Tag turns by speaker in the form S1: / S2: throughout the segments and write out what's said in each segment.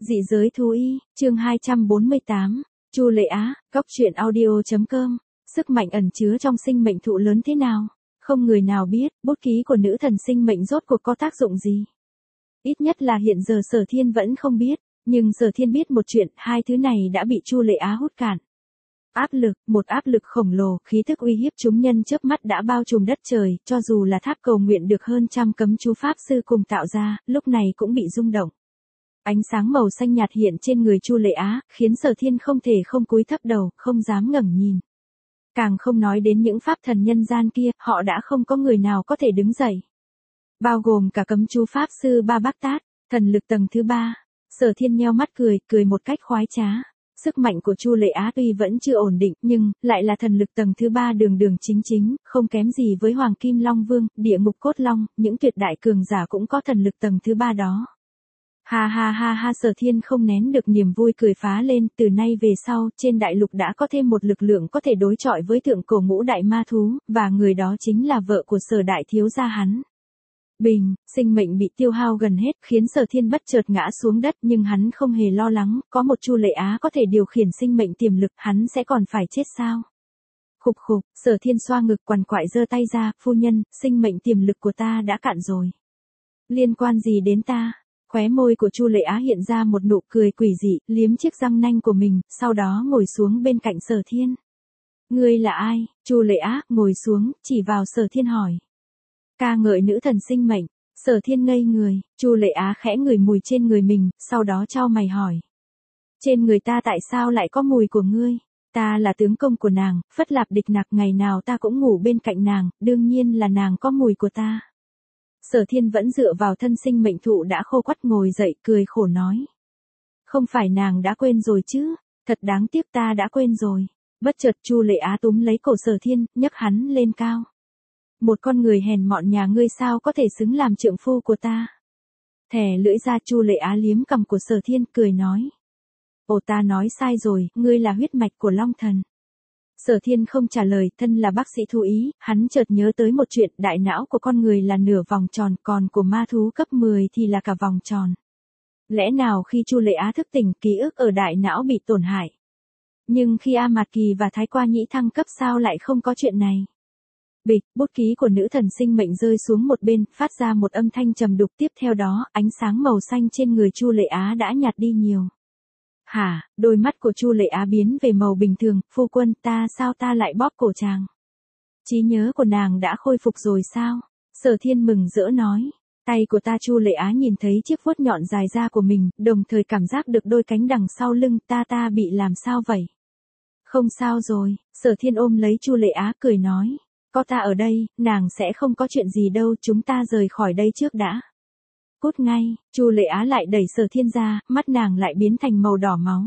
S1: Dị giới thú y, chương 248, Chu Lệ Á, góc truyện audio.com, sức mạnh ẩn chứa trong sinh mệnh thụ lớn thế nào? Không người nào biết, bút ký của nữ thần sinh mệnh rốt cuộc có tác dụng gì. Ít nhất là hiện giờ Sở Thiên vẫn không biết, nhưng Sở Thiên biết một chuyện, hai thứ này đã bị Chu Lệ Á hút cạn. Một áp lực khổng lồ, khí thức uy hiếp chúng nhân chớp mắt đã bao trùm đất trời, cho dù là tháp cầu nguyện được hơn trăm cấm chú pháp sư cùng tạo ra, lúc này cũng bị rung động. Ánh sáng màu xanh nhạt hiện trên người Chu Lệ Á, khiến Sở Thiên không thể không cúi thấp đầu, không dám ngẩng nhìn. Càng không nói đến những pháp thần nhân gian kia, họ đã không có người nào có thể đứng dậy. Bao gồm cả cấm chú pháp sư Ba Bác Tát, thần lực tầng thứ 3. Sở Thiên nheo mắt cười một cách khoái trá. Sức mạnh của Chu Lệ Á tuy vẫn chưa ổn định, nhưng lại là thần lực tầng thứ 3 đường chính, không kém gì với Hoàng Kim Long Vương, Địa Ngục Cốt Long, những tuyệt đại cường giả cũng có thần lực tầng thứ 3 đó. Ha, Sở Thiên không nén được niềm vui cười phá lên, từ nay về sau, trên đại lục đã có thêm một lực lượng có thể đối chọi với thượng cổ ngũ đại ma thú, và người đó chính là vợ của Sở đại thiếu gia hắn. Bình, sinh mệnh bị tiêu hao gần hết, khiến Sở Thiên bất chợt ngã xuống đất, nhưng hắn không hề lo lắng, có một Chu Lệ Á có thể điều khiển sinh mệnh tiềm lực, hắn sẽ còn phải chết sao? Khục, Sở Thiên xoa ngực quằn quại giơ tay ra, phu nhân, sinh mệnh tiềm lực của ta đã cạn rồi. Liên quan gì đến ta? Khóe môi của Chu Lệ Á hiện ra một nụ cười quỷ dị, liếm chiếc răng nanh của mình, sau đó ngồi xuống bên cạnh Sở Thiên. Ngươi là ai? Chu Lệ Á ngồi xuống, chỉ vào Sở Thiên hỏi. Ca ngợi nữ thần sinh mệnh. Sở Thiên ngây người, Chu Lệ Á khẽ ngửi mùi trên người mình, sau đó chau mày hỏi. Trên người ta tại sao lại có mùi của ngươi? Ta là tướng công của nàng, Phất Lạp Địch Nặc, ngày nào ta cũng ngủ bên cạnh nàng, đương nhiên là nàng có mùi của ta. Sở Thiên vẫn dựa vào thân sinh mệnh thụ đã khô quắt ngồi dậy, cười khổ nói. Không phải nàng đã quên rồi chứ, thật đáng tiếc, ta đã quên rồi. Bất chợt Chu Lệ Á túm lấy cổ Sở Thiên, nhấc hắn lên cao. Một con người hèn mọn nhà ngươi sao có thể xứng làm trượng phu của ta? Thè lưỡi ra, Chu Lệ Á liếm cằm của Sở Thiên, cười nói. Ồ, ta nói sai rồi, ngươi là huyết mạch của Long Thần. Sở Thiên không trả lời, thân là bác sĩ thú ý, hắn chợt nhớ tới một chuyện, đại não của con người là nửa vòng tròn, còn của ma thú cấp 10 thì là cả vòng tròn. Lẽ nào khi Chu Lệ Á thức tỉnh, ký ức ở đại não bị tổn hại? Nhưng khi A Mạt Kỳ và Thái Qua Nhĩ thăng cấp sao lại không có chuyện này? Bịch, bút ký của nữ thần sinh mệnh rơi xuống một bên, phát ra một âm thanh trầm đục, tiếp theo đó, ánh sáng màu xanh trên người Chu Lệ Á đã nhạt đi nhiều. Hả, đôi mắt của Chu Lệ Á biến về màu bình thường, phu quân, sao ta lại bóp cổ chàng? Trí nhớ của nàng đã khôi phục rồi sao? Sở Thiên mừng rỡ nói. Tay của ta, Chu Lệ Á nhìn thấy chiếc vuốt nhọn dài ra của mình, đồng thời cảm giác được đôi cánh đằng sau lưng, ta bị làm sao vậy? Không sao rồi, Sở Thiên ôm lấy Chu Lệ Á cười nói. Có ta ở đây, nàng sẽ không có chuyện gì đâu, chúng ta rời khỏi đây trước đã. Cút ngay, Chu Lệ Á lại đẩy Sở Thiên ra, mắt nàng lại biến thành màu đỏ máu.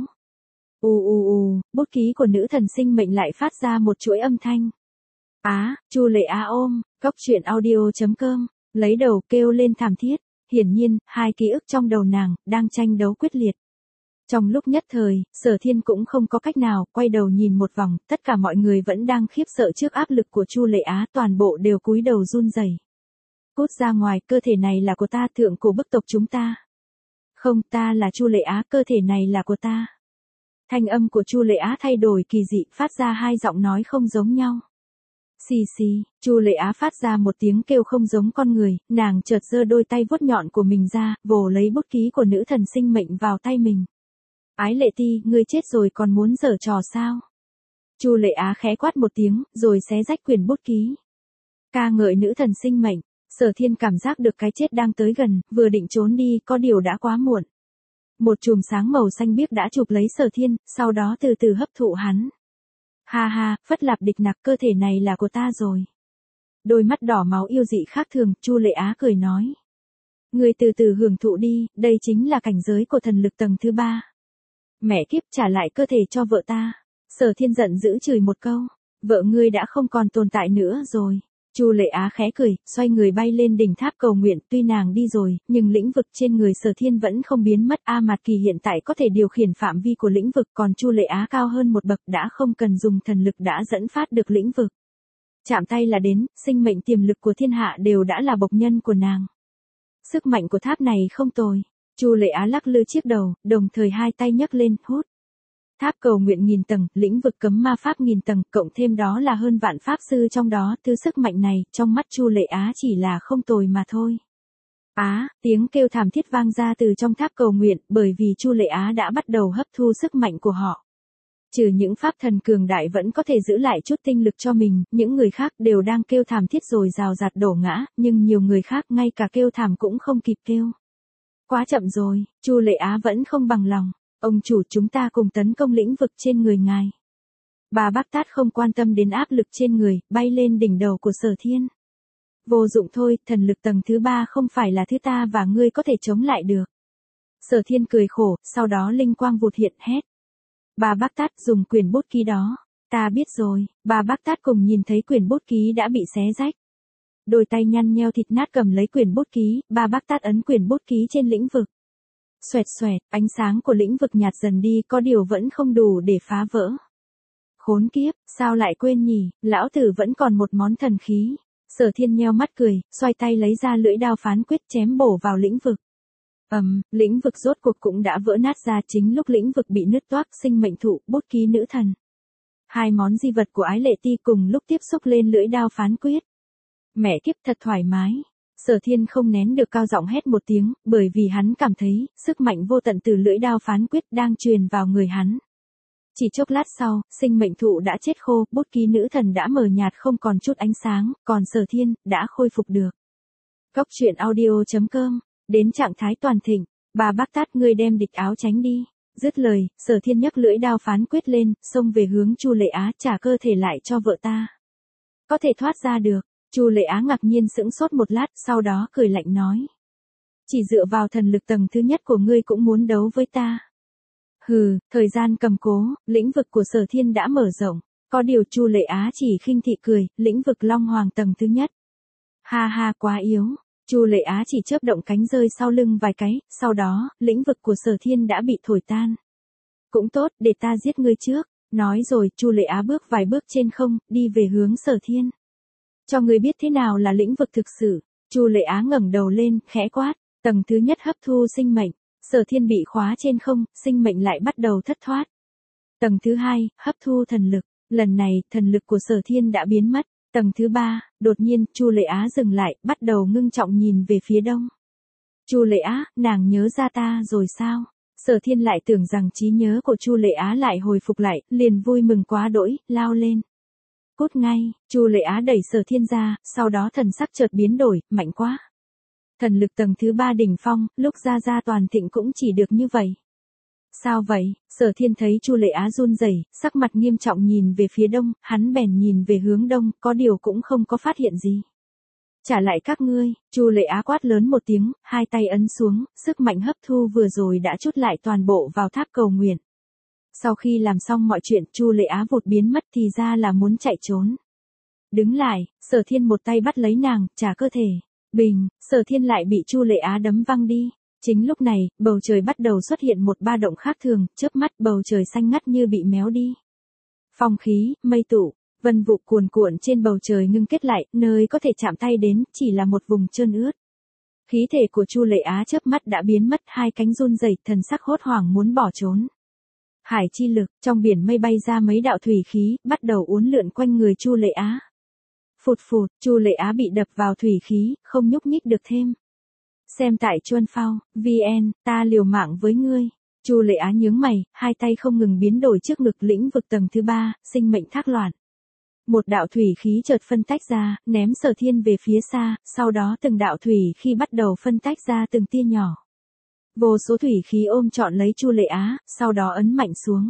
S1: Bút ký của nữ thần sinh mệnh lại phát ra một chuỗi âm thanh. Chu Lệ Á ôm, góc truyện audio.com, lấy đầu kêu lên thảm thiết, hiển nhiên, hai ký ức trong đầu nàng, đang tranh đấu quyết liệt. Trong lúc nhất thời, Sở Thiên cũng không có cách nào, quay đầu nhìn một vòng, tất cả mọi người vẫn đang khiếp sợ trước áp lực của Chu Lệ Á, toàn bộ đều cúi đầu run rẩy. Cút ra ngoài, cơ thể này là của ta, thượng cổ bức tộc chúng ta. Không, ta là Chu Lệ Á, cơ thể này là của ta. Thanh âm của Chu Lệ Á thay đổi kỳ dị, phát ra hai giọng nói không giống nhau. Xì, Chu Lệ Á phát ra một tiếng kêu không giống con người, nàng chợt giơ đôi tay vuốt nhọn của mình ra, vồ lấy bút ký của nữ thần sinh mệnh vào tay mình. Ái Lệ Ti, ngươi chết rồi còn muốn giở trò sao? Chu Lệ Á khẽ quát một tiếng, rồi xé rách quyển bút ký. Ca ngợi nữ thần sinh mệnh. Sở Thiên cảm giác được cái chết đang tới gần, vừa định trốn đi, có điều đã quá muộn. Một chùm sáng màu xanh biếc đã chụp lấy Sở Thiên, sau đó từ từ hấp thụ hắn. Ha, Phất Lạp Địch Nặc, cơ thể này là của ta rồi. Đôi mắt đỏ máu yêu dị khác thường, Chu Lệ Á cười nói. Ngươi từ từ hưởng thụ đi, đây chính là cảnh giới của thần lực tầng thứ 3. Mẹ kiếp, trả lại cơ thể cho vợ ta. Sở Thiên giận dữ chửi một câu. Vợ ngươi đã không còn tồn tại nữa rồi. Chu Lệ Á khẽ cười, xoay người bay lên đỉnh tháp cầu nguyện, tuy nàng đi rồi, nhưng lĩnh vực trên người Sở Thiên vẫn không biến mất. A Mạt Kỳ hiện tại có thể điều khiển phạm vi của lĩnh vực, còn Chu Lệ Á cao hơn một bậc, đã không cần dùng thần lực đã dẫn phát được lĩnh vực. Chạm tay là đến, sinh mệnh tiềm lực của thiên hạ đều đã là bộc nhân của nàng. Sức mạnh của tháp này không tồi. Chu Lệ Á lắc lư chiếc đầu, đồng thời hai tay nhấc lên, hút. Tháp cầu nguyện 1000 tầng, lĩnh vực cấm ma pháp 1000 tầng, cộng thêm đó là hơn vạn pháp sư trong đó, thứ sức mạnh này, trong mắt Chu Lệ Á chỉ là không tồi mà thôi. Tiếng kêu thảm thiết vang ra từ trong tháp cầu nguyện, bởi vì Chu Lệ Á đã bắt đầu hấp thu sức mạnh của họ. Trừ những pháp thần cường đại vẫn có thể giữ lại chút tinh lực cho mình, những người khác đều đang kêu thảm thiết rồi rào rạt đổ ngã, nhưng nhiều người khác ngay cả kêu thảm cũng không kịp kêu. Quá chậm rồi, Chu Lệ Á vẫn không bằng lòng. Ông chủ, chúng ta cùng tấn công lĩnh vực trên người ngài. Bà Bác Tát không quan tâm đến áp lực trên người, bay lên đỉnh đầu của Sở Thiên. Vô dụng thôi, thần lực tầng thứ 3 không phải là thứ ta và ngươi có thể chống lại được. Sở Thiên cười khổ, sau đó linh quang vụt hiện, hét. Bà Bác Tát dùng quyển bút ký đó. Ta biết rồi, bà Bác Tát cùng nhìn thấy quyển bút ký đã bị xé rách. Đôi tay nhăn nheo thịt nát cầm lấy quyển bút ký, bà Bác Tát ấn quyển bút ký trên lĩnh vực. Xoẹt xoẹt, ánh sáng của lĩnh vực nhạt dần đi, có điều vẫn không đủ để phá vỡ. Khốn kiếp, sao lại quên nhỉ, lão tử vẫn còn một món thần khí. Sở Thiên nheo mắt cười, xoay tay lấy ra lưỡi đao phán quyết chém bổ vào lĩnh vực. Lĩnh vực rốt cuộc cũng đã vỡ nát ra, chính lúc lĩnh vực bị nứt toác, sinh mệnh thụ, bút ký nữ thần. Hai món di vật của Ái Lệ Ti cùng lúc tiếp xúc lên lưỡi đao phán quyết. Mẹ kiếp, thật thoải mái. Sở Thiên không nén được cao giọng hét một tiếng, bởi vì hắn cảm thấy, sức mạnh vô tận từ lưỡi đao phán quyết đang truyền vào người hắn. Chỉ chốc lát sau, sinh mệnh thụ đã chết khô, bút ký nữ thần đã mờ nhạt không còn chút ánh sáng, còn Sở Thiên, đã khôi phục được. Góc truyện audio.com, đến trạng thái toàn thịnh, bà Bác Tát ngươi đem địch áo tránh đi. Dứt lời, Sở Thiên nhấc lưỡi đao phán quyết lên, xông về hướng Chu Lệ Á, trả cơ thể lại cho vợ ta. Có thể thoát ra được. Chu Lệ Á ngạc nhiên sững sốt một lát, sau đó cười lạnh nói. Chỉ dựa vào thần lực tầng thứ nhất của ngươi cũng muốn đấu với ta. Hừ, thời gian cầm cố, lĩnh vực của Sở Thiên đã mở rộng, có điều Chu Lệ Á chỉ khinh thị cười, lĩnh vực Long Hoàng tầng thứ nhất. Ha ha, quá yếu. Chu Lệ Á chỉ chớp động cánh rơi sau lưng vài cái, sau đó, lĩnh vực của Sở Thiên đã bị thổi tan. Cũng tốt, để ta giết ngươi trước. Nói rồi, Chu Lệ Á bước vài bước trên không, đi về hướng Sở Thiên. Cho ngươi biết thế nào là lĩnh vực thực sự. Chu Lệ Á ngẩng đầu lên, khẽ quát, tầng thứ nhất hấp thu sinh mệnh. Sở Thiên bị khóa trên không, sinh mệnh lại bắt đầu thất thoát. Tầng thứ hai, hấp thu thần lực. Lần này, thần lực của Sở Thiên đã biến mất. Tầng thứ ba, đột nhiên, Chu Lệ Á dừng lại, bắt đầu ngưng trọng nhìn về phía đông. Chu Lệ Á, nàng nhớ ra ta rồi sao? Sở Thiên lại tưởng rằng trí nhớ của Chu Lệ Á lại hồi phục lại, liền vui mừng quá đỗi, lao lên. Cút ngay, Chu Lệ Á đẩy Sở Thiên ra, sau đó thần sắc chợt biến đổi, mạnh quá. Thần lực tầng thứ 3 đỉnh phong, lúc ra toàn thịnh cũng chỉ được như vậy. Sao vậy? Sở Thiên thấy Chu Lệ Á run rẩy, sắc mặt nghiêm trọng nhìn về phía đông, hắn bèn nhìn về hướng đông, có điều cũng không có phát hiện gì. Trả lại các ngươi, Chu Lệ Á quát lớn một tiếng, hai tay ấn xuống, sức mạnh hấp thu vừa rồi đã trút lại toàn bộ vào tháp cầu nguyện. Sau khi làm xong mọi chuyện, Chu Lệ Á vụt biến mất thì ra là muốn chạy trốn. Đứng lại, Sở Thiên một tay bắt lấy nàng, trả cơ thể. Bình, Sở Thiên lại bị Chu Lệ Á đấm văng đi. Chính lúc này, bầu trời bắt đầu xuất hiện một ba động khác thường, chớp mắt bầu trời xanh ngắt như bị méo đi. Phong khí, mây tụ, vân vụ cuồn cuộn trên bầu trời ngưng kết lại, nơi có thể chạm tay đến, chỉ là một vùng trơn ướt. Khí thể của Chu Lệ Á chớp mắt đã biến mất, hai cánh run rẩy, thần sắc hốt hoảng muốn bỏ trốn. Hải chi lực, trong biển mây bay ra mấy đạo thủy khí, bắt đầu uốn lượn quanh người Chu Lệ Á. Phụt phụt, Chu Lệ Á bị đập vào thủy khí, không nhúc nhích được thêm. Xem tại Chuan Phao, VN, ta liều mạng với ngươi. Chu Lệ Á nhướng mày, hai tay không ngừng biến đổi trước ngực, lĩnh vực tầng thứ 3, sinh mệnh thác loạn. Một đạo thủy khí chợt phân tách ra, ném Sở Thiên về phía xa, sau đó từng đạo thủy khí bắt đầu phân tách ra từng tia nhỏ. Vô số thủy khí ôm trọn lấy Chu Lệ Á, sau đó ấn mạnh xuống.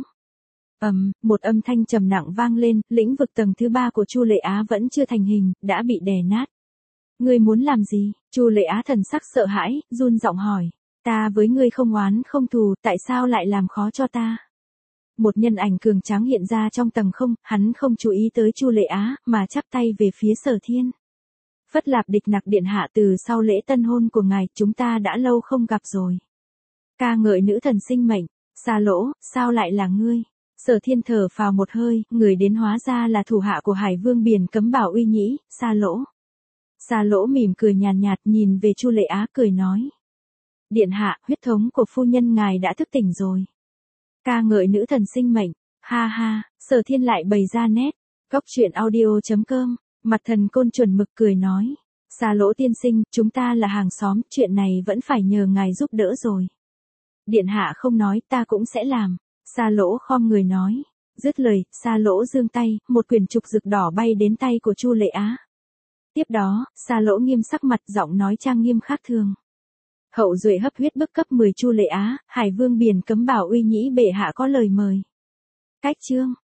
S1: Một âm thanh trầm nặng vang lên, lĩnh vực tầng thứ 3 của Chu Lệ Á vẫn chưa thành hình, đã bị đè nát. Ngươi muốn làm gì? Chu Lệ Á thần sắc sợ hãi, run giọng hỏi. Ta với ngươi không oán không thù, tại sao lại làm khó cho ta? Một nhân ảnh cường tráng hiện ra trong tầng không, hắn không chú ý tới Chu Lệ Á, mà chắp tay về phía Sở Thiên. Phất Lạp Địch Nặc điện hạ, từ sau lễ tân hôn của ngài, chúng ta đã lâu không gặp rồi. Ca ngợi nữ thần sinh mệnh, Xa Lỗ, sao lại là ngươi? Sở Thiên thở phào một hơi, người đến hóa ra là thủ hạ của Hải Vương Biển Cấm Bảo Uy Nhĩ, Xa Lỗ. Xa Lỗ mỉm cười nhàn nhạt nhìn về Chu Lệ Á cười nói. Điện hạ, huyết thống của phu nhân ngài đã thức tỉnh rồi. Ca ngợi nữ thần sinh mệnh. Ha ha, Sở Thiên lại bày ra nét. Góc truyện audio.com. Mặt thần Côn chuẩn mực cười nói. Xa Lỗ tiên sinh, chúng ta là hàng xóm, chuyện này vẫn phải nhờ ngài giúp đỡ rồi. Điện hạ không nói, ta cũng sẽ làm. Xa Lỗ khom người nói. Dứt lời, Xa Lỗ giương tay, một quyển trục rực đỏ bay đến tay của Chu Lệ Á. Tiếp đó, Xa Lỗ nghiêm sắc mặt, giọng nói trang nghiêm khác thường. Hậu duệ hấp huyết bức cấp 10 Chu Lệ Á, Hải Vương biển cấm bảo uy nhĩ bệ hạ có lời mời. Cách chương